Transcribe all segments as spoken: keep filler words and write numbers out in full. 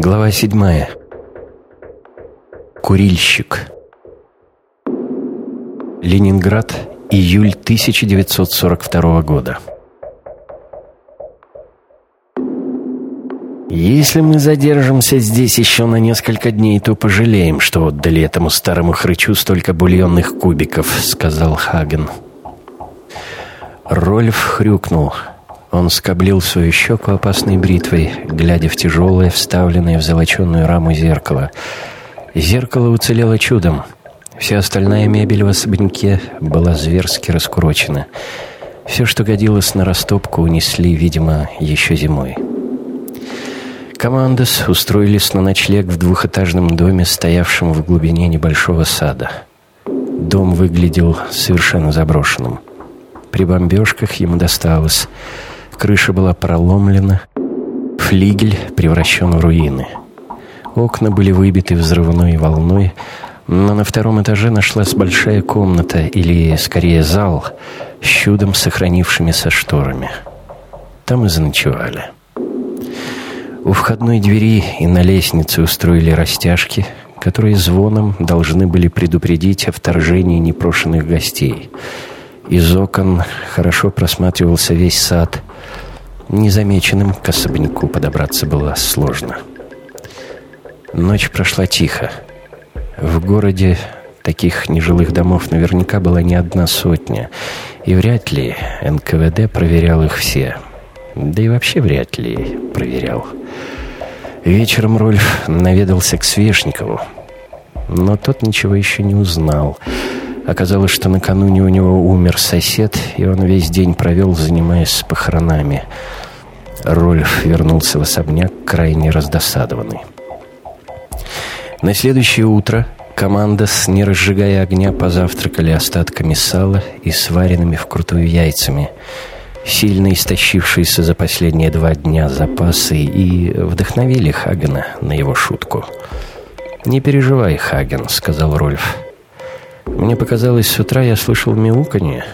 Глава седьмая. Курильщик. Ленинград, июль тысяча девятьсот сорок второго года. «Если мы задержимся здесь еще на несколько дней, то пожалеем, что отдали этому старому хрычу столько бульонных кубиков», — сказал Хаген. Рольф хрюкнул. Он скоблил свою щеку опасной бритвой, глядя в тяжелое, вставленное в золоченую раму зеркало. Зеркало уцелело чудом. Вся остальная мебель в особняке была зверски раскурочена. Все, что годилось на растопку, унесли, видимо, еще зимой. Командос устроились на ночлег в двухэтажном доме, стоявшем в глубине небольшого сада. Дом выглядел совершенно заброшенным. При бомбежках ему досталось. Крыша была проломлена, флигель превращен в руины. Окна были выбиты взрывной волной, но на втором этаже нашлась большая комната, или, скорее, зал, с чудом сохранившимися шторами. Там и заночевали. У входной двери и на лестнице устроили растяжки, которые звоном должны были предупредить о вторжении непрошенных гостей. Из окон хорошо просматривался весь сад. Незамеченным к особняку подобраться было сложно. Ночь прошла тихо. В городе таких нежилых домов наверняка была не одна сотня, и вряд ли эн ка вэ дэ проверял их все. Да и вообще вряд ли проверял. Вечером Рольф наведался к Свешникову, но тот ничего еще не узнал. Оказалось, что накануне у него умер сосед, и он весь день провел, занимаясь похоронами. Рольф вернулся в особняк крайне раздосадованный. На следующее утро команда, не разжигая огня, позавтракали остатками сала и сваренными вкрутую яйцами. Сильно истощившиеся за последние два дня запасы, и вдохновили Хагена на его шутку. «Не переживай, Хаген», — сказал Рольф. «Мне показалось, с утра я слышал мяуканье».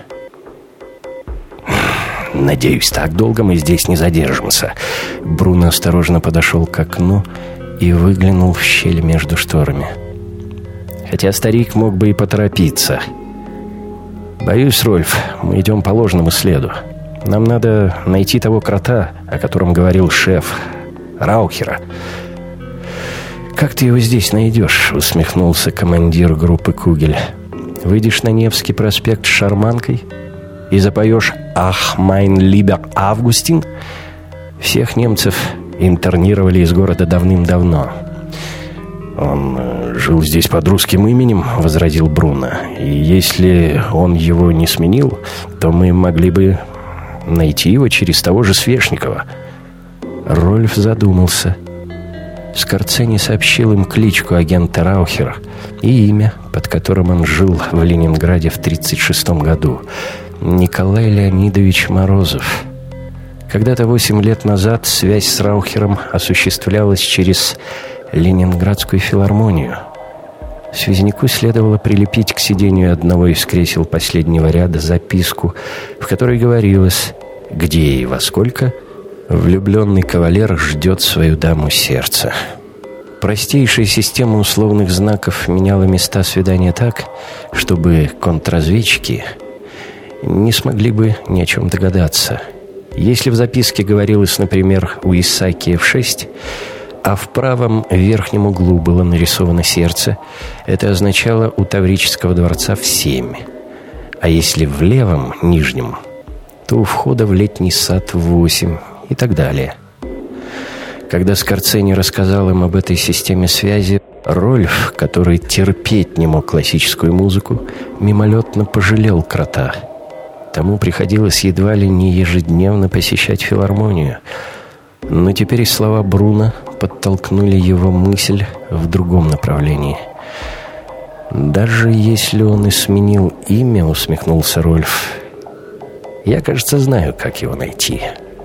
«Надеюсь, так долго мы здесь не задержимся». Бруно осторожно подошел к окну и выглянул в щель между шторами. «Хотя старик мог бы и поторопиться. Боюсь, Рольф, мы идем по ложному следу. Нам надо найти того крота, о котором говорил шеф, Раухера». «Как ты его здесь найдешь?» — усмехнулся командир группы Кугель. «Выйдешь на Невский проспект с шарманкой и запоешь «Ах, майн либер Августин»?» Всех немцев интернировали из города давным-давно. «Он э, жил здесь под русским именем», — возразил Бруно. «И если он его не сменил, то мы могли бы найти его через того же Свешникова». Рольф задумался. Скорцени сообщил им кличку агента Раухера и имя, под которым он жил в Ленинграде в тридцать шестом году. Николай Леонидович Морозов. Когда-то восемь лет назад связь с Раухером осуществлялась через Ленинградскую филармонию. Связнику следовало прилепить к сидению одного из кресел последнего ряда записку, в которой говорилось, где и во сколько влюбленный кавалер ждет свою даму сердца. Простейшая система условных знаков меняла места свидания так, чтобы контрразведчики не смогли бы ни о чем догадаться. Если в записке говорилось, например, у Исаакия в шесть, а в правом верхнем углу было нарисовано сердце, это означало у Таврического дворца в семь. А если в левом нижнем, то у входа в летний сад в восемь и так далее. Когда Скорцени рассказал им об этой системе связи, Рольф, который терпеть не мог классическую музыку, мимолетно пожалел крота. Тому приходилось едва ли не ежедневно посещать филармонию. Но теперь слова Бруно подтолкнули его мысль в другом направлении. «Даже если он и сменил имя, — усмехнулся Рольф, — я, кажется, знаю, как его найти».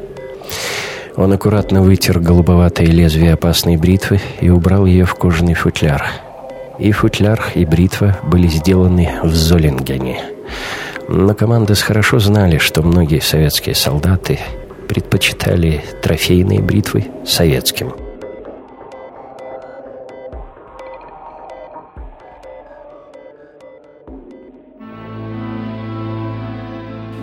Он аккуратно вытер голубоватое лезвие опасной бритвы и убрал ее в кожаный футляр. И футляр, и бритва были сделаны в Золингене. Но командос хорошо знали, что многие советские солдаты предпочитали трофейные бритвы советским.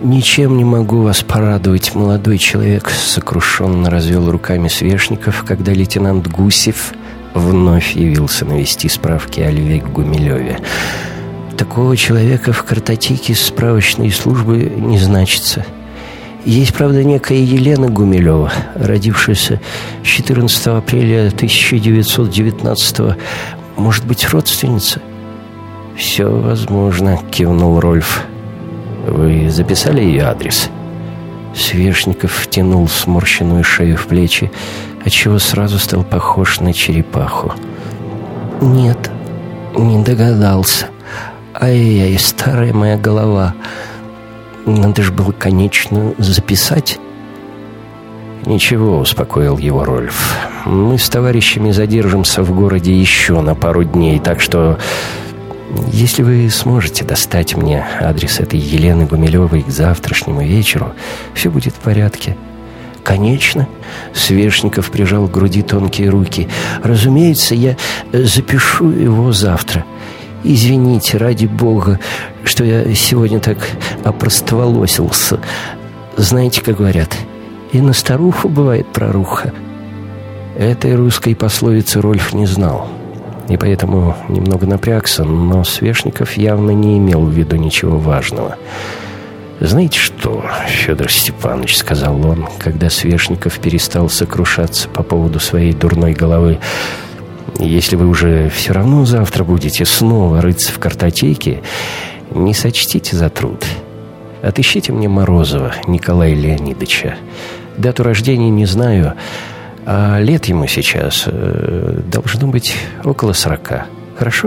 «Ничем не могу вас порадовать, молодой человек», — сокрушенно развел руками Свешников, когда лейтенант Гусев вновь явился навести справки о Льве Гумилеве. «Такого человека в картотеке справочной службы не значится. Есть, правда, некая Елена Гумилева, родившаяся четырнадцатого апреля тысяча девятьсот девятнадцатого. Может быть, родственница?» «Все возможно», — кивнул Рольф. «Вы записали ее адрес?» Свешников втянул сморщенную шею в плечи, отчего сразу стал похож на черепаху. «Нет, не догадался. Ай-яй, старая моя голова. Надо же было, конечно, записать». «Ничего», — успокоил его Рольф. «Мы с товарищами задержимся в городе еще на пару дней, так что... если вы сможете достать мне адрес этой Елены Гумилевой к завтрашнему вечеру, все будет в порядке». «Конечно», — Свешников прижал к груди тонкие руки. «Разумеется, я запишу его завтра. Извините, ради бога, что я сегодня так опростоволосился. Знаете, как говорят, и на старуху бывает проруха». Этой русской пословицы Рольф не знал, и поэтому немного напрягся, но Свешников явно не имел в виду ничего важного. «Знаете что, Федор Степанович, — сказал он, когда Свешников перестал сокрушаться по поводу своей дурной головы, — если вы уже все равно завтра будете снова рыться в картотеке, не сочтите за труд. Отыщите мне Морозова Николая Леонидовича. Дату рождения не знаю, а лет ему сейчас э, должно быть около сорока. Хорошо?»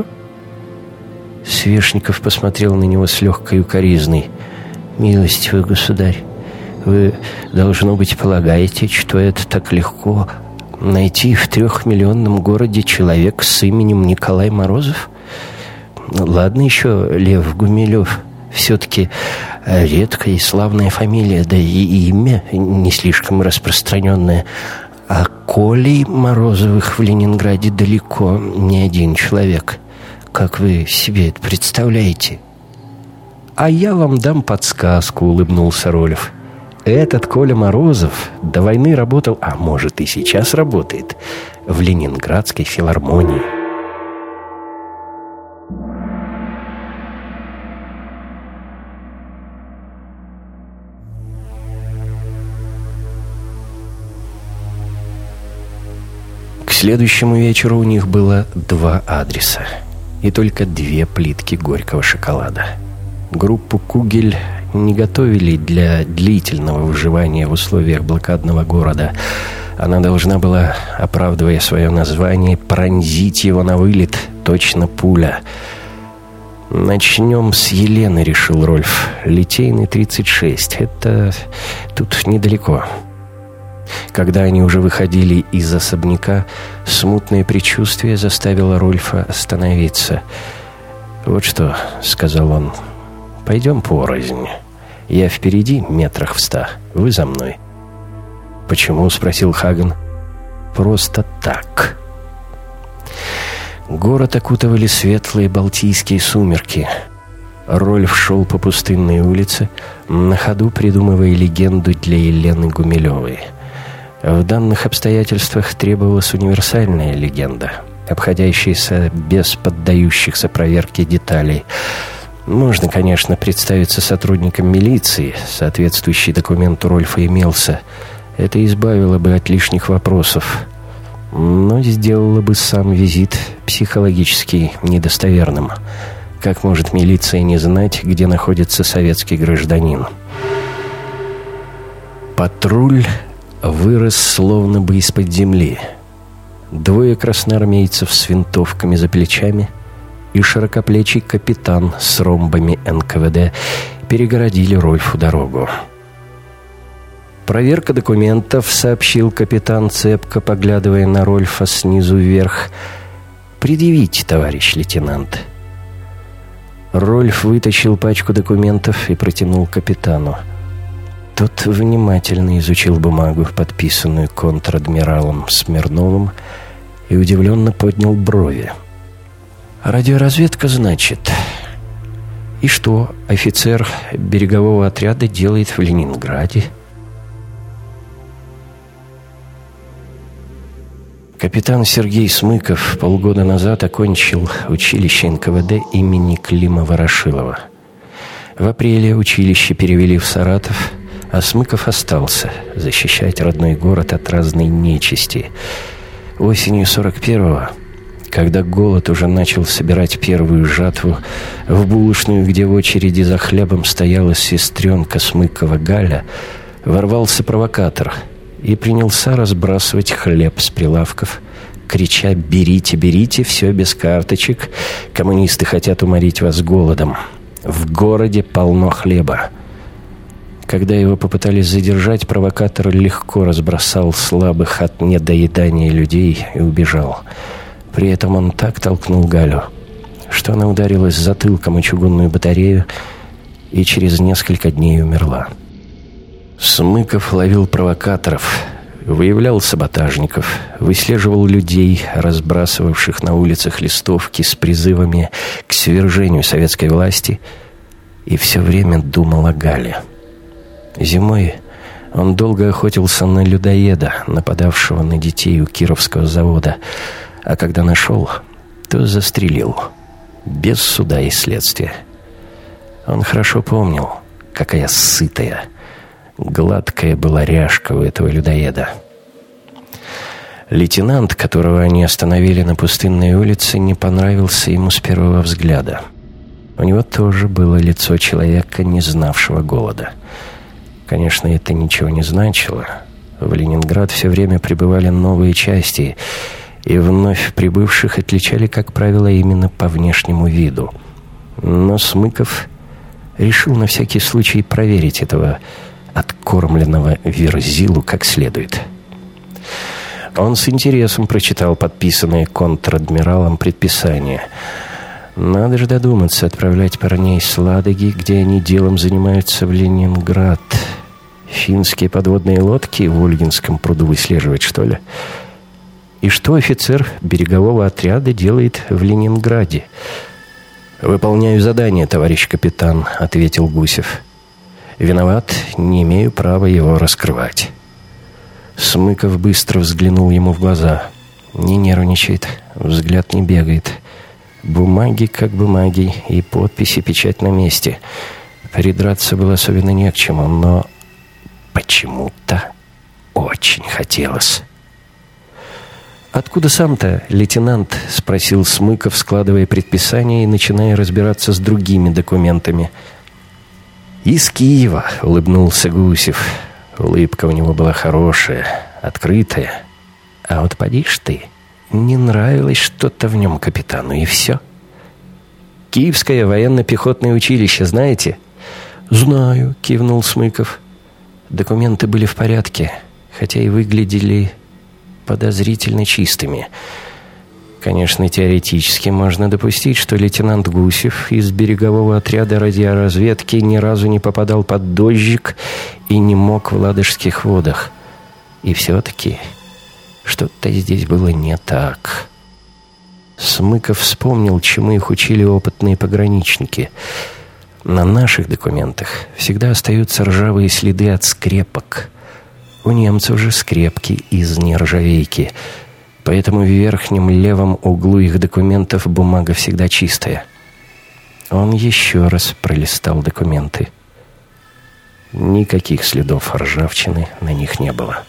Свешников посмотрел на него с легкой укоризной. «Милостивый государь, вы, должно быть, полагаете, что это так легко найти в трехмиллионном городе человек с именем Николай Морозов? Ну, ладно еще Лев Гумилев, все-таки редкая и славная фамилия, да и имя не слишком распространенное. А Колей Морозовых в Ленинграде далеко не один человек. Как вы себе это представляете?» «А я вам дам подсказку», — улыбнулся Рольф. «Этот Коля Морозов до войны работал, а может и сейчас работает, в Ленинградской филармонии». К следующему вечеру у них было два адреса и только две плитки горького шоколада. Группу «Кугель» не готовили для длительного выживания в условиях блокадного города. Она должна была, оправдывая свое название, пронзить его на вылет, точно пуля. «Начнем с Елены», — решил Рольф. «Литейный, тридцать шесть. Это тут недалеко». Когда они уже выходили из особняка, смутное предчувствие заставило Рольфа остановиться. «Вот что», — сказал он, — «пойдем порознь. Я впереди метрах в ста, вы за мной». «Почему?» — спросил Хаган. «Просто так». Город окутывали светлые балтийские сумерки. Рольф шел по пустынной улице, на ходу придумывая легенду для Елены Гумилевой. В данных обстоятельствах требовалась универсальная легенда, обходящаяся без поддающихся проверке деталей. Можно, конечно, представиться сотрудником милиции, соответствующий документ у Рольфа имелся. Это избавило бы от лишних вопросов, но сделало бы сам визит психологически недостоверным. Как может милиция не знать, где находится советский гражданин? Патруль вырос словно бы из-под земли. Двое красноармейцев с винтовками за плечами и широкоплечий капитан с ромбами эн ка вэ дэ перегородили Рольфу дорогу. «Проверка документов», — сообщил капитан, цепко поглядывая на Рольфа снизу вверх. «Предъявите, товарищ лейтенант». Рольф вытащил пачку документов и протянул капитану. Тот внимательно изучил бумагу, подписанную контр-адмиралом Смирновым, и удивленно поднял брови. «Радиоразведка, значит? И что офицер берегового отряда делает в Ленинграде? Капитан Сергей Смыков полгода назад окончил училище эн ка вэ дэ имени Клима Ворошилова. В апреле училище перевели в Саратов, а Смыков остался защищать родной город от разной нечисти. Осенью сорок первого, когда голод уже начал собирать первую жатву, в булочную, где в очереди за хлебом стояла сестренка Смыкова Галя, ворвался провокатор и принялся разбрасывать хлеб с прилавков, крича: «Берите, берите, все без карточек, коммунисты хотят уморить вас голодом. В городе полно хлеба». Когда его попытались задержать, провокатор легко разбросал слабых от недоедания людей и убежал. При этом он так толкнул Галю, что она ударилась затылком о чугунную батарею и через несколько дней умерла. Смыков ловил провокаторов, выявлял саботажников, выслеживал людей, разбрасывавших на улицах листовки с призывами к свержению советской власти, и все время думал о Гале. Зимой он долго охотился на людоеда, нападавшего на детей у Кировского завода, а когда нашел, то застрелил, без суда и следствия. Он хорошо помнил, какая сытая, гладкая была ряжка у этого людоеда. Лейтенант, которого они остановили на пустынной улице, не понравился ему с первого взгляда. У него тоже было лицо человека, не знавшего голода. Конечно, это ничего не значило. В Ленинград все время прибывали новые части, и вновь прибывших отличали, как правило, именно по внешнему виду. Но Смыков решил на всякий случай проверить этого откормленного верзилу как следует. Он с интересом прочитал подписанное контр-адмиралом предписание. Надо же додуматься отправлять парней с Ладоги, где они делом занимаются, в Ленинград. Финские подводные лодки в Ольгинском пруду выслеживать, что ли? И что офицер берегового отряда делает в Ленинграде? «Выполняю задание, товарищ капитан», — ответил Гусев. «Виноват, не имею права его раскрывать». Смыков быстро взглянул ему в глаза. Не нервничает, взгляд не бегает. Бумаги как бумаги, и подписи, печать на месте. Придраться было особенно не к чему, но почему-то очень хотелось. «Откуда сам-то, лейтенант?» — спросил Смыков, складывая предписание и начиная разбираться с другими документами. «Из Киева», — улыбнулся Гусев. Улыбка у него была хорошая, открытая. А вот поди ж ты, не нравилось что-то в нем капитану, и все. «Киевское военно-пехотное училище, знаете?» «Знаю», — кивнул Смыков. Документы были в порядке, хотя и выглядели подозрительно чистыми. Конечно, теоретически можно допустить, что лейтенант Гусев из берегового отряда радиоразведки ни разу не попадал под дождик и не мог в Ладожских водах. И все-таки что-то здесь было не так. Смыков вспомнил, чему их учили опытные пограничники. На наших документах всегда остаются ржавые следы от скрепок. У немцев же скрепки из нержавейки, поэтому в верхнем левом углу их документов бумага всегда чистая. Он еще раз пролистал документы. Никаких следов ржавчины на них не было.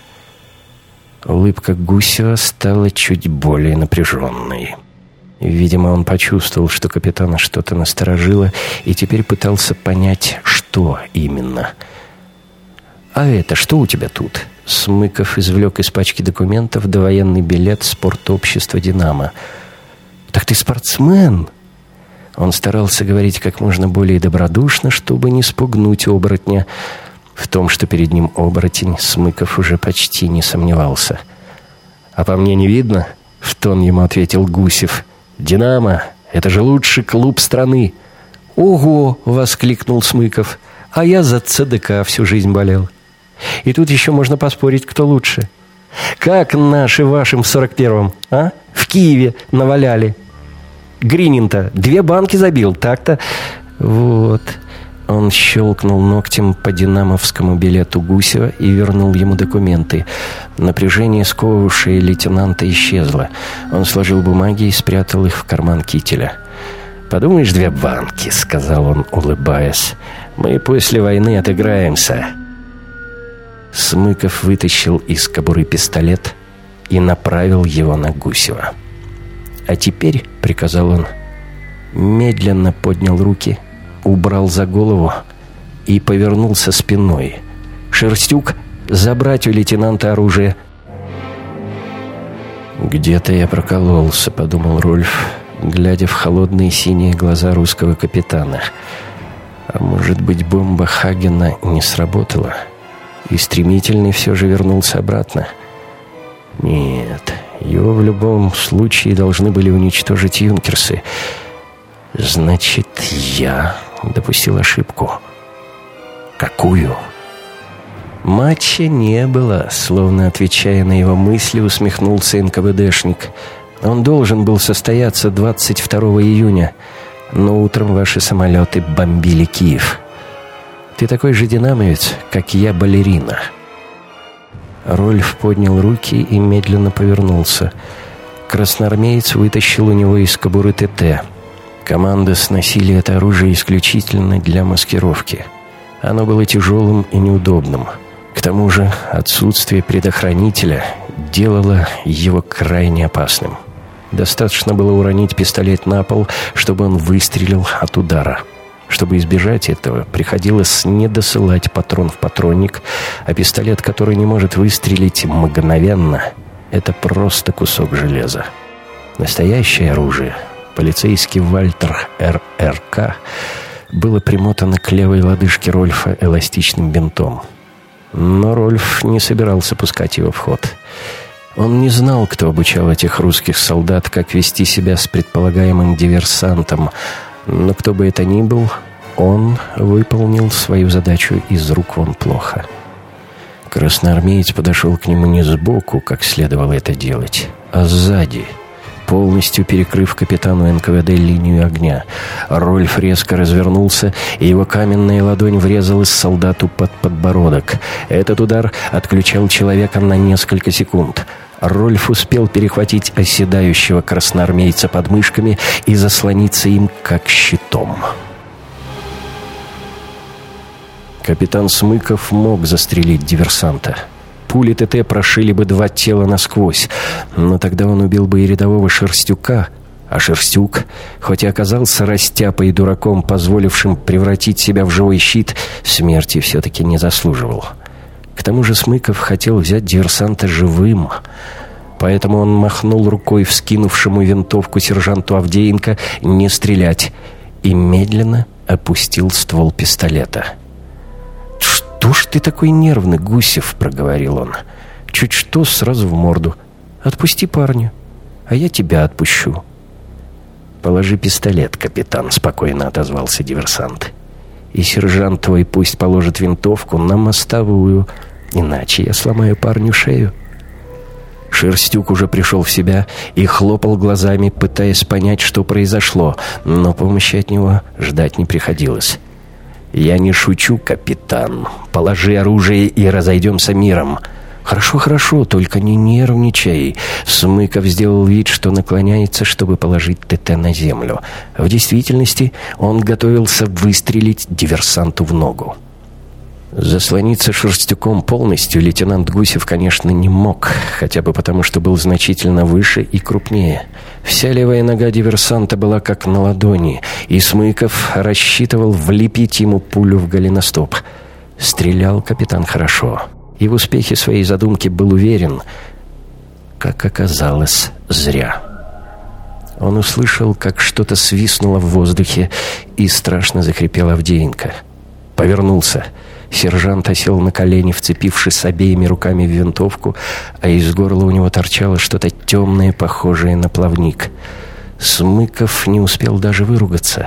Улыбка Гусева стала чуть более напряженной. Видимо, он почувствовал, что капитана что-то насторожило, и теперь пытался понять, что именно. «А это что у тебя тут?» Смыков извлек из пачки документов довоенный билет спортобщества «Динамо». «Так ты спортсмен?» Он старался говорить как можно более добродушно, чтобы не спугнуть оборотня. В том, что перед ним оборотень, Смыков уже почти не сомневался. «А по мне не видно?» — в тон ему ответил Гусев. «Динамо — это же лучший клуб страны!» «Ого!» — воскликнул Смыков. «А я за ЦДК всю жизнь болел. И тут еще можно поспорить, кто лучше. Как наши вашим в сорок первом, а? В Киеве наваляли. Гринин-то две банки забил, так-то. «Вот». Он щелкнул ногтем по динамовскому билету Гусева и вернул ему документы. Напряжение, сковывавшее лейтенанта, исчезло. Он сложил бумаги и спрятал их в карман кителя. «Подумаешь, две банки», — сказал он, улыбаясь. «Мы после войны отыграемся». Смыков вытащил из кобуры пистолет и направил его на Гусева. «А теперь», — приказал он, медленно поднял руки, убрал за голову и повернулся спиной. «Шерстюк, забрать у лейтенанта оружие!» «Где-то я прокололся», — подумал Рольф, глядя в холодные синие глаза русского капитана. «А может быть, бомба Хагена не сработала, и стремительный все же вернулся обратно? Нет, его в любом случае должны были уничтожить юнкерсы. Значит, я допустил ошибку. Какую?» Матча не было, словно отвечая на его мысли, усмехнулся эн ка вэ дэшник. «Он должен был состояться двадцать второго июня, но утром ваши самолеты бомбили Киев. Ты такой же динамовец, как я балерина». Рольф поднял руки и медленно повернулся. Красноармеец вытащил у него из кобуры тэ тэ. Команда сносили это оружие исключительно для маскировки. Оно было тяжелым и неудобным. К тому же отсутствие предохранителя делало его крайне опасным. Достаточно было уронить пистолет на пол, чтобы он выстрелил от удара. Чтобы избежать этого, приходилось не досылать патрон в патронник, а пистолет, который не может выстрелить мгновенно, это просто кусок железа. Настоящее оружие, полицейский Вальтер эр эр ка, было примотано к левой лодыжке Рольфа эластичным бинтом. Но Рольф не собирался пускать его в ход. Он не знал, кто обучал этих русских солдат, как вести себя с предполагаемым диверсантом, но кто бы это ни был, он выполнил свою задачу из рук вон плохо. Красноармеец подошел к нему не сбоку, как следовало это делать, а сзади, полностью перекрыв капитану эн ка вэ дэ линию огня. Рольф резко развернулся, и его каменная ладонь врезалась солдату под подбородок. Этот удар отключал человека на несколько секунд. Рольф успел перехватить оседающего красноармейца под мышками и заслониться им как щитом. Капитан Смыков мог застрелить диверсанта. Пули тэ тэ прошили бы два тела насквозь, но тогда он убил бы и рядового Шерстюка, а Шерстюк, хоть и оказался растяпой и дураком, позволившим превратить себя в живой щит, смерти все-таки не заслуживал. К тому же Смыков хотел взять диверсанта живым, поэтому он махнул рукой вскинувшему винтовку сержанту Авдеенко не стрелять и медленно опустил ствол пистолета. «Что ж ты такой нервный, Гусев?» — проговорил он. «Чуть что, сразу в морду. Отпусти парня, а я тебя отпущу». «Положи пистолет, капитан», — спокойно отозвался диверсант. «И сержант твой пусть положит винтовку на мостовую, иначе я сломаю парню шею». Шерстюк уже пришел в себя и хлопал глазами, пытаясь понять, что произошло, но помощи от него ждать не приходилось. «Я не шучу, капитан. Положи оружие и разойдемся миром». «Хорошо, хорошо, только не нервничай». Смыков сделал вид, что наклоняется, чтобы положить тэ тэ на землю. В действительности он готовился выстрелить диверсанту в ногу. Заслониться Шерстюком полностью лейтенант Гусев, конечно, не мог, хотя бы потому, что был значительно выше и крупнее. Вся левая нога диверсанта была как на ладони, и Смыков рассчитывал влепить ему пулю в голеностоп. Стрелял капитан хорошо, и в успехе своей задумки был уверен. Как оказалось, зря. Он услышал, как что-то свистнуло в воздухе, и страшно захрипел Авдеенко. Повернулся. Сержант осел на колени, вцепившись обеими руками в винтовку, а из горла у него торчало что-то темное, похожее на плавник. Смыков не успел даже выругаться.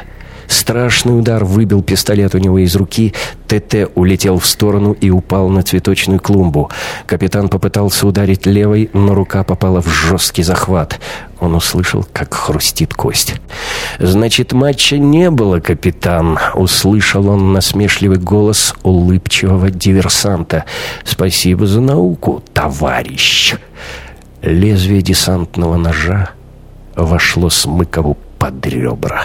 Страшный удар выбил пистолет у него из руки. ТТ улетел в сторону и упал на цветочную клумбу. Капитан попытался ударить левой, но рука попала в жесткий захват. Он услышал, как хрустит кость. «Значит, матча не было, капитан!» — услышал он насмешливый голос улыбчивого диверсанта. «Спасибо за науку, товарищ!» Лезвие десантного ножа вошло Смыкову под ребра.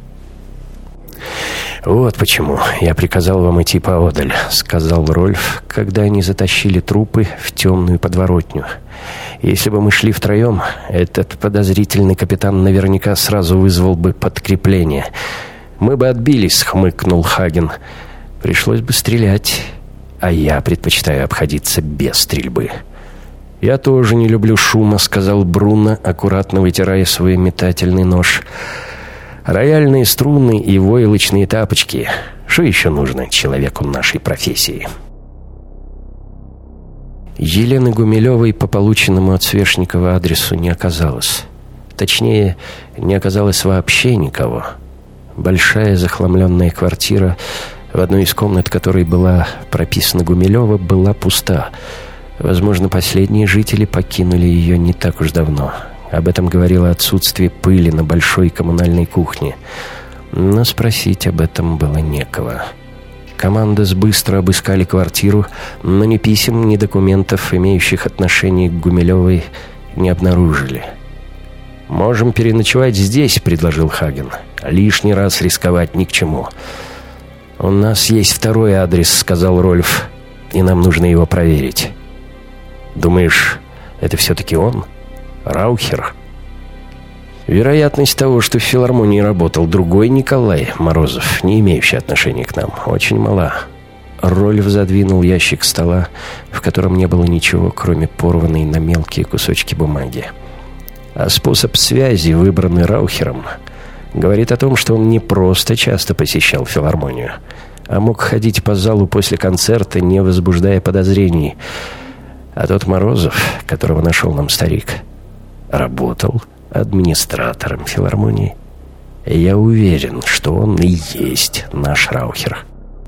«Вот почему я приказал вам идти поодаль», — сказал Рольф, когда они затащили трупы в темную подворотню. «Если бы мы шли втроем, этот подозрительный капитан наверняка сразу вызвал бы подкрепление. Мы бы отбились», — хмыкнул Хаген. «Пришлось бы стрелять, а я предпочитаю обходиться без стрельбы». «Я тоже не люблю шума», — сказал Бруно, аккуратно вытирая свой метательный нож. «Рояльные струны и войлочные тапочки. Что еще нужно человеку нашей профессии?» Елены Гумилевой по полученному от Свешникова адресу не оказалось. Точнее, не оказалось вообще никого. Большая захламленная квартира, в одной из комнат которой была прописана Гумилева, была пуста. Возможно, последние жители покинули ее не так уж давно. Об этом говорило отсутствие пыли на большой коммунальной кухне. Но спросить об этом было некого. Командос быстро обыскали квартиру, но ни писем, ни документов, имеющих отношение к Гумилевой, не обнаружили. «Можем переночевать здесь», — предложил Хаген. «Лишний раз рисковать ни к чему». «У нас есть второй адрес», — сказал Рольф, — «и нам нужно его проверить». «Думаешь, это все-таки он? Раухер?» «Вероятность того, что в филармонии работал другой Николай Морозов, не имеющий отношения к нам, очень мала». Рольф задвинул ящик стола, в котором не было ничего, кроме порванной на мелкие кусочки бумаги. А способ связи, выбранный Раухером, говорит о том, что он не просто часто посещал филармонию, а мог ходить по залу после концерта, не возбуждая подозрений. А тот Морозов, которого нашел нам старик, работал администратором филармонии. Я уверен, что он и есть наш Раухер.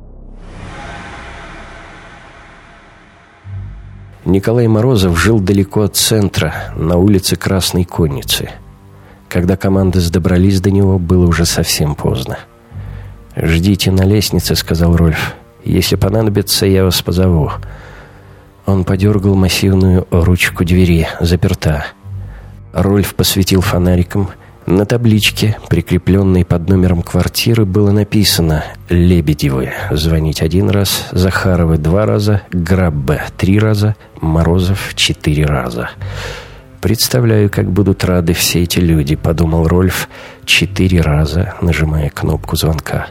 Николай Морозов жил далеко от центра, на улице Красной Конницы. Когда команды добрались до него, было уже совсем поздно. «Ждите на лестнице», — сказал Рольф. «Если понадобится, я вас позову». Он подергал массивную ручку двери, заперта. Рольф посветил фонариком. На табличке, прикрепленной под номером квартиры, было написано «Лебедевы». Звонить один раз, Захаровы два раза, Граббе три раза, Морозов четыре раза. «Представляю, как будут рады все эти люди», — подумал Рольф, четыре раза нажимая кнопку звонка.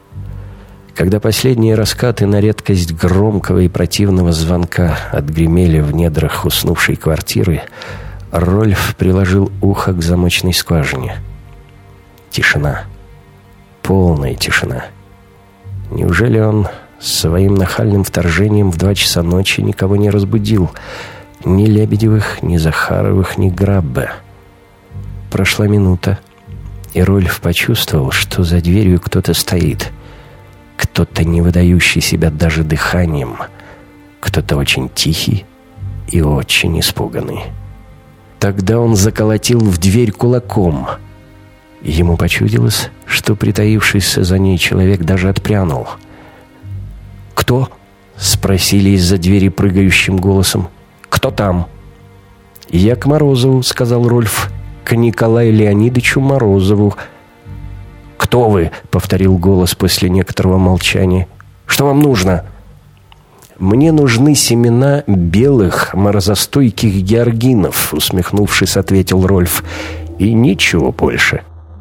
Когда последние раскаты на редкость громкого и противного звонка отгремели в недрах уснувшей квартиры, Рольф приложил ухо к замочной скважине. Тишина. Полная тишина. Неужели он своим нахальным вторжением в два часа ночи никого не разбудил? Ни Лебедевых, ни Захаровых, ни Граббе. Прошла минута, и Рольф почувствовал, что за дверью кто-то стоит. Кто-то, не выдающий себя даже дыханием. Кто-то очень тихий и очень испуганный. Тогда он заколотил в дверь кулаком. Ему почудилось, что притаившийся за ней человек даже отпрянул. «Кто?» — спросили из-за двери прыгающим голосом. «Кто там?» «Я к Морозову», — сказал Рольф. «К Николаю Леонидовичу Морозову». «Кто вы?» — повторил голос после некоторого молчания. «Что вам нужно?» «Мне нужны семена белых морозостойких георгинов», — усмехнувшись, ответил Рольф. «И ничего больше».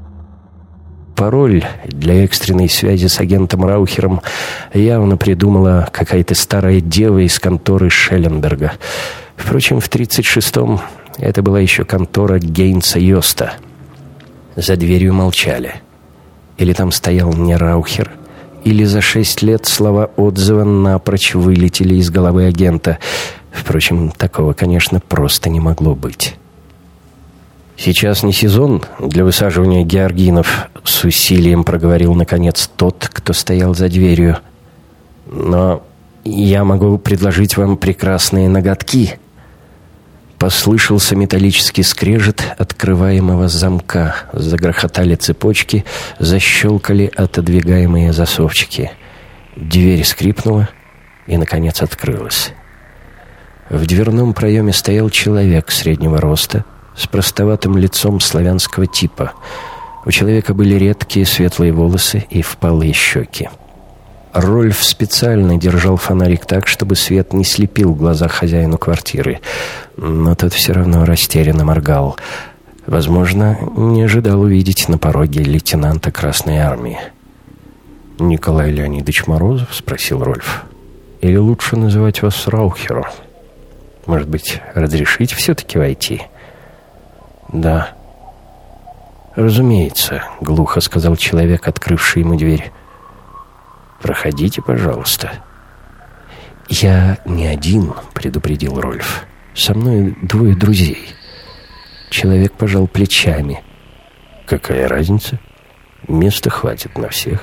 Пароль для экстренной связи с агентом Раухером явно придумала какая-то старая дева из конторы Шелленберга. Впрочем, в тридцать шестом это была еще контора Гейнса Йоста. За дверью молчали. Или там стоял не Раухер, или за шесть лет слова отзыва напрочь вылетели из головы агента. Впрочем, такого, конечно, просто не могло быть. «Сейчас не сезон для высаживания георгинов», — с усилием проговорил, наконец, тот, кто стоял за дверью. «Но я могу предложить вам прекрасные ноготки». Послышался металлический скрежет открываемого замка. Загрохотали цепочки, защелкали отодвигаемые засовчики. Дверь скрипнула и, наконец, открылась. В дверном проеме стоял человек среднего роста с простоватым лицом славянского типа. У человека были редкие светлые волосы и впалые щеки. Рольф специально держал фонарик так, чтобы свет не слепил глаза хозяину квартиры, но тот все равно растерянно моргал. Возможно, не ожидал увидеть на пороге лейтенанта Красной Армии. «Николай Леонидович Морозов?» — спросил Рольф. «Или лучше называть вас Раухером? Может быть, разрешите все-таки войти?» «Да». «Разумеется», — глухо сказал человек, открывший ему дверь. «Проходите, пожалуйста». «Я не один», — предупредил Рольф. «Со мной двое друзей». Человек пожал плечами. «Какая разница? Места хватит на всех».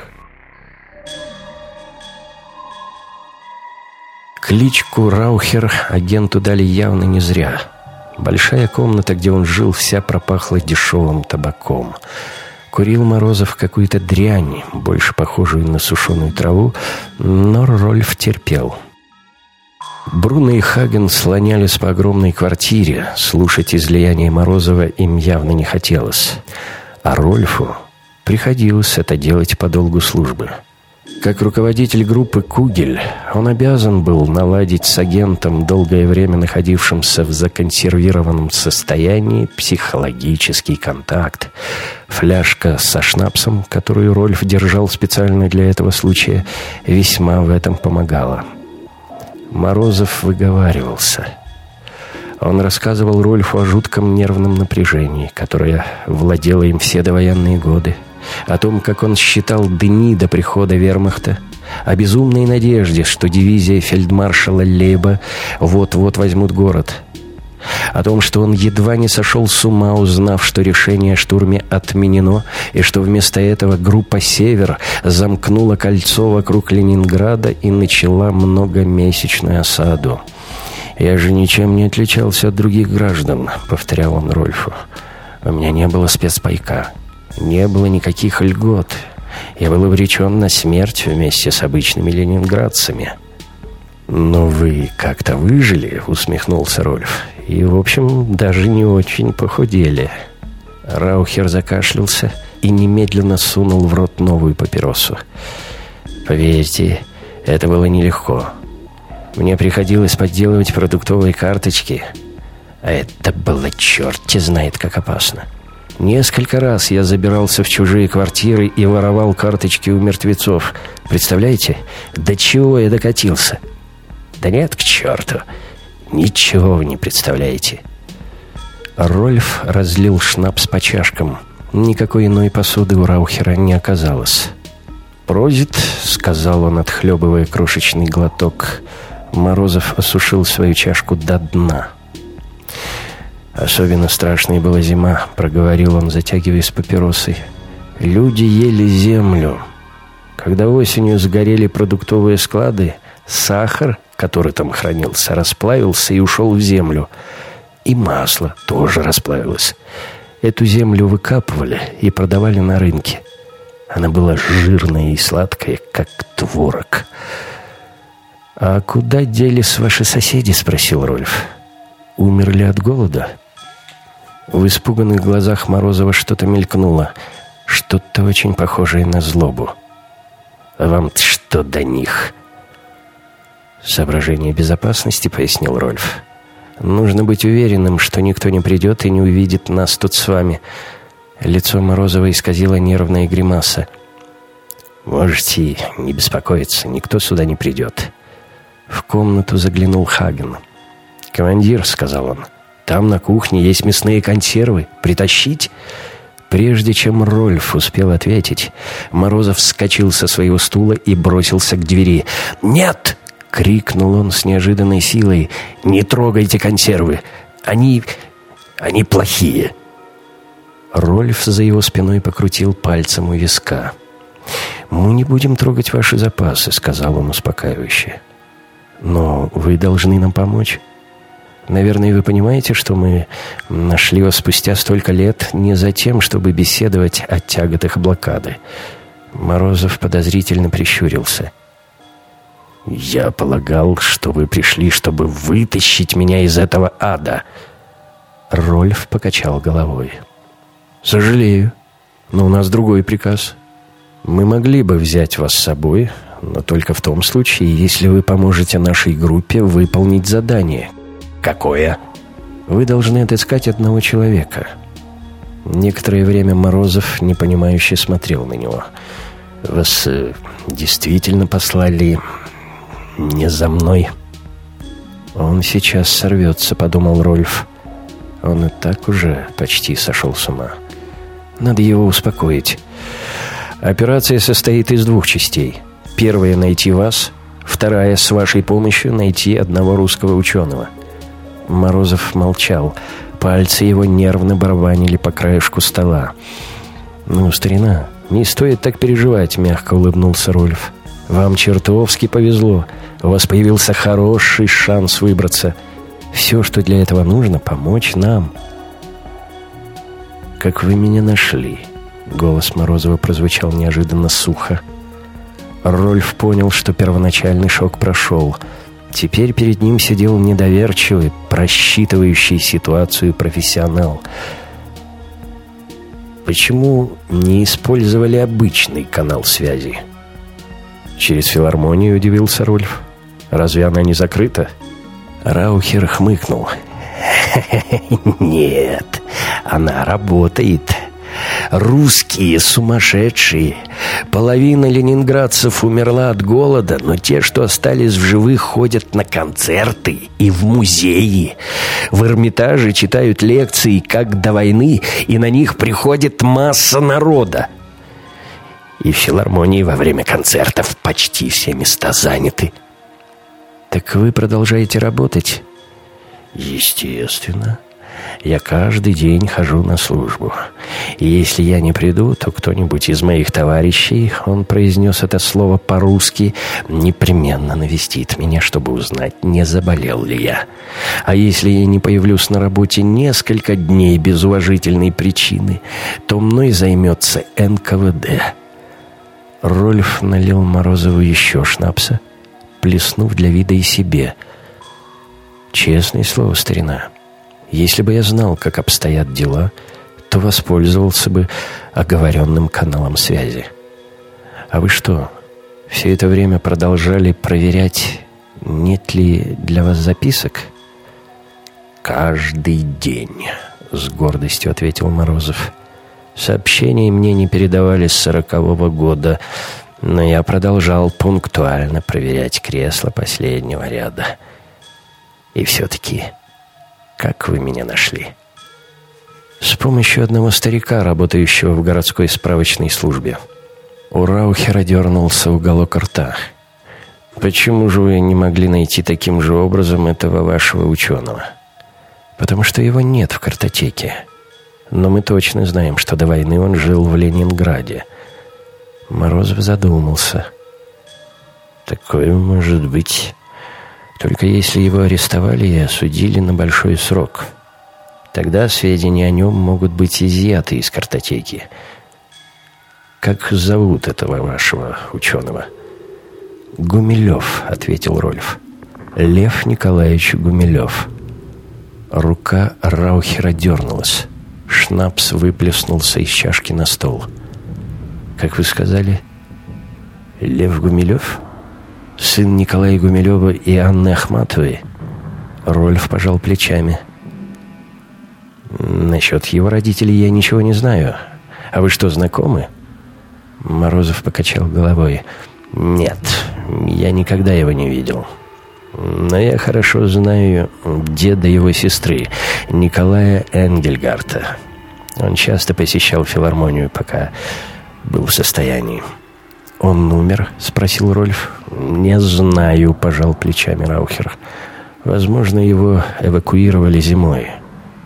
Кличку Раухер агенту дали явно не зря. Большая комната, где он жил, вся пропахла дешевым табаком. Курил Морозов какую-то дрянь, больше похожую на сушеную траву, но Рольф терпел. Бруно и Хаген слонялись по огромной квартире. Слушать излияние Морозова им явно не хотелось. А Рольфу приходилось это делать по долгу службы. Как руководитель группы «Кугель» он обязан был наладить с агентом, долгое время находившимся в законсервированном состоянии, психологический контакт. Фляжка со шнапсом, которую Рольф держал специально для этого случая, весьма в этом помогала. Морозов выговаривался. Он рассказывал Рольфу о жутком нервном напряжении, которое владело им все довоенные годы, о том, как он считал дни до прихода вермахта, о безумной надежде, что дивизия фельдмаршала Лейба вот-вот возьмут город, о том, что он едва не сошел с ума, узнав, что решение о штурме отменено, и что вместо этого группа «Север» замкнула кольцо вокруг Ленинграда и начала многомесячную осаду. «Я же ничем не отличался от других граждан», — повторял он Рольфу. «У меня не было спецпайка. Не было никаких льгот. Я был обречен на смерть вместе с обычными ленинградцами». «Но вы как-то выжили», — усмехнулся Рольф. «И, в общем, даже не очень похудели». Раухер закашлялся и немедленно сунул в рот новую папиросу. «Поверьте, это было нелегко. Мне приходилось подделывать продуктовые карточки. А это было черти знает как опасно. Несколько раз я забирался в чужие квартиры и воровал карточки у мертвецов. Представляете, до чего я докатился? Да нет, к черту. Ничего вы не представляете». Рольф разлил шнапс по чашкам. Никакой иной посуды у Раухера не оказалось. «Прозит», — сказал он, отхлебывая крошечный глоток. Морозов осушил свою чашку до дна. «Особенно страшной была зима», — проговорил он, затягиваясь папиросой. «Люди ели землю. Когда осенью сгорели продуктовые склады, сахар, который там хранился, расплавился и ушел в землю. И масло тоже расплавилось. Эту землю выкапывали и продавали на рынке. Она была жирная и сладкая, как творог». «А куда делись ваши соседи?» — спросил Рольф. «Умерли от голода?» В испуганных глазах Морозова что-то мелькнуло, что-то очень похожее на злобу. «А вам-то что до них?» «Соображение безопасности», — пояснил Рольф. «Нужно быть уверенным, что никто не придет и не увидит нас тут с вами». Лицо Морозова исказило нервная гримаса. «Можете не беспокоиться, никто сюда не придет». В комнату заглянул Хаген. «Командир», — сказал он, — «там на кухне есть мясные консервы. Притащить?» Прежде чем Рольф успел ответить, Морозов вскочил со своего стула и бросился к двери. «Нет!» — крикнул он с неожиданной силой. «Не трогайте консервы! Они... они плохие!» Рольф за его спиной покрутил пальцем у виска. «Мы не будем трогать ваши запасы», — сказал он успокаивающе. «Но вы должны нам помочь. Наверное, вы понимаете, что мы нашли вас спустя столько лет не за тем, чтобы беседовать о тяготах блокады». Морозов подозрительно прищурился. «Я полагал, что вы пришли, чтобы вытащить меня из этого ада». Рольф покачал головой. «Сожалею, но у нас другой приказ. Мы могли бы взять вас с собой, но только в том случае, если вы поможете нашей группе выполнить задание». «Какое?» «Вы должны отыскать одного человека». Некоторое время Морозов непонимающе смотрел на него. «Вас э, действительно послали не за мной?» «Он сейчас сорвется», — подумал Рольф. «Он и так уже почти сошел с ума. Надо его успокоить. Операция состоит из двух частей. Первая — найти вас. Вторая — с вашей помощью найти одного русского ученого». Морозов молчал. Пальцы его нервно барабанили по краешку стола. «Ну, старина, не стоит так переживать», — мягко улыбнулся Рольф. «Вам чертовски повезло. У вас появился хороший шанс выбраться. Все, что для этого нужно, помочь нам». «Как вы меня нашли?» Голос Морозова прозвучал неожиданно сухо. Рольф понял, что первоначальный шок прошел. Теперь перед ним сидел недоверчивый, просчитывающий ситуацию профессионал. «Почему не использовали обычный канал связи?» «Через филармонию», — удивился Рольф. «Разве она не закрыта?» Раухер хмыкнул. «Нет, она работает. Русские сумасшедшие. Половина ленинградцев умерла от голода, но те, что остались в живых, ходят на концерты и в музеи. В Эрмитаже читают лекции, как до войны, и на них приходит масса народа. И в филармонии во время концертов почти все места заняты». «Так вы продолжаете работать?» «Естественно. Я каждый день хожу на службу. И если я не приду, то кто-нибудь из моих товарищей, он произнес это слово по-русски, непременно навестит меня, чтобы узнать, не заболел ли я. А если я не появлюсь на работе несколько дней без уважительной причины, то мной займется эн ка вэ дэ». Рольф налил Морозову еще шнапса, плеснув для вида и себе. «Честное слово, старина, если бы я знал, как обстоят дела, то воспользовался бы оговоренным каналом связи. А вы что, все это время продолжали проверять, нет ли для вас записок?» «Каждый день», — с гордостью ответил Морозов. «Сообщения мне не передавали с сорокового года, но я продолжал пунктуально проверять кресло последнего ряда. И все-таки, как вы меня нашли?» «С помощью одного старика, работающего в городской справочной службе». У Раухера дернулся уголок рта. «Почему же вы не могли найти таким же образом этого вашего ученого?» «Потому что его нет в картотеке. Но мы точно знаем, что до войны он жил в Ленинграде». Морозов задумался. «Такое может быть, только если его арестовали и осудили на большой срок. Тогда сведения о нем могут быть изъяты из картотеки. Как зовут этого вашего ученого?» «Гумилев», — ответил Рольф. «Лев Николаевич Гумилев». Рука Раухера дернулась. Шнапс выплеснулся из чашки на стол. «Как вы сказали? Лев Гумилев? Сын Николая Гумилева и Анны Ахматовой?» Рольф пожал плечами. «Насчет его родителей я ничего не знаю. А вы что, знакомы?» Морозов покачал головой. «Нет, я никогда его не видел. Но я хорошо знаю деда его сестры, Николая Энгельгарта. Он часто посещал филармонию, пока был в состоянии». «Он умер?» — спросил Рольф. «Не знаю», — пожал плечами Раухер. «Возможно, его эвакуировали зимой.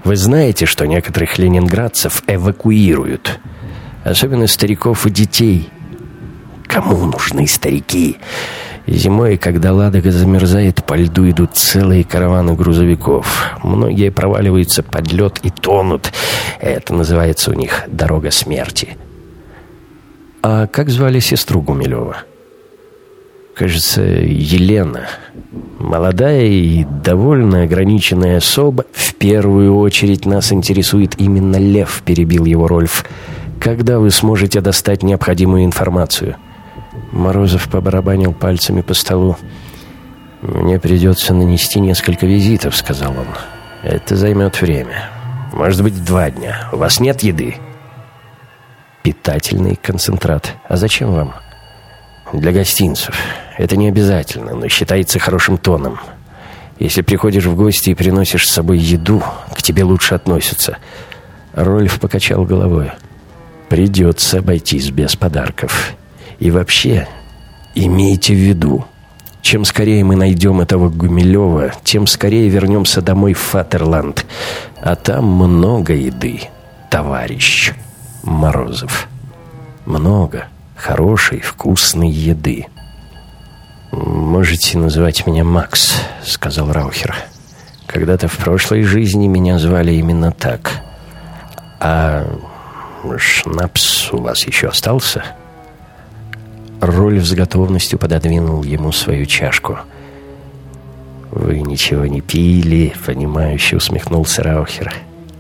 Вы знаете, что некоторых ленинградцев эвакуируют? Особенно стариков и детей. Кому нужны старики? Зимой, когда Ладога замерзает, по льду идут целые караваны грузовиков. Многие проваливаются под лед и тонут. Это называется у них «дорога смерти». А как звали сестру Гумилева? Кажется, Елена. Молодая и довольно ограниченная особа. В первую очередь нас интересует именно Лев, перебил его Рольф. Когда вы сможете достать необходимую информацию? Морозов побарабанил пальцами по столу. «Мне придется нанести несколько визитов», — сказал он. «Это займет время. Может быть, два дня. У вас нет еды?» «Питательный концентрат. А зачем вам?» «Для гостинцев. Это не обязательно, но считается хорошим тоном. Если приходишь в гости и приносишь с собой еду, к тебе лучше относятся». Рольф покачал головой. «Придется обойтись без подарков. И вообще, имейте в виду, чем скорее мы найдем этого Гумилева, тем скорее вернемся домой в Фатерланд. А там много еды, товарищ Морозов. Много хорошей, вкусной еды». «Можете называть меня Макс», — сказал Раухер. «Когда-то в прошлой жизни меня звали именно так. А шнапс у вас еще остался?» Рольф с готовностью пододвинул ему свою чашку. «Вы ничего не пили», — понимающе усмехнулся Раухер.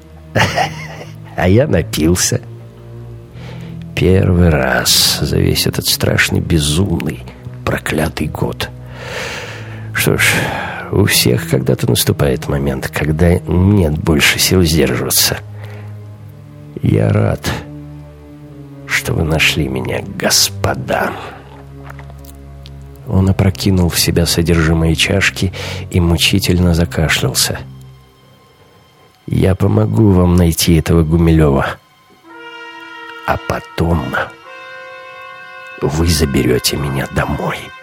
«А я напился. Первый раз за весь этот страшный, безумный, проклятый год. Что ж, у всех когда-то наступает момент, когда нет больше сил сдерживаться. Я рад, что вы нашли меня, господа». Он опрокинул в себя содержимое чашки и мучительно закашлялся. «Я помогу вам найти этого Гумилева. А потом вы заберете меня домой».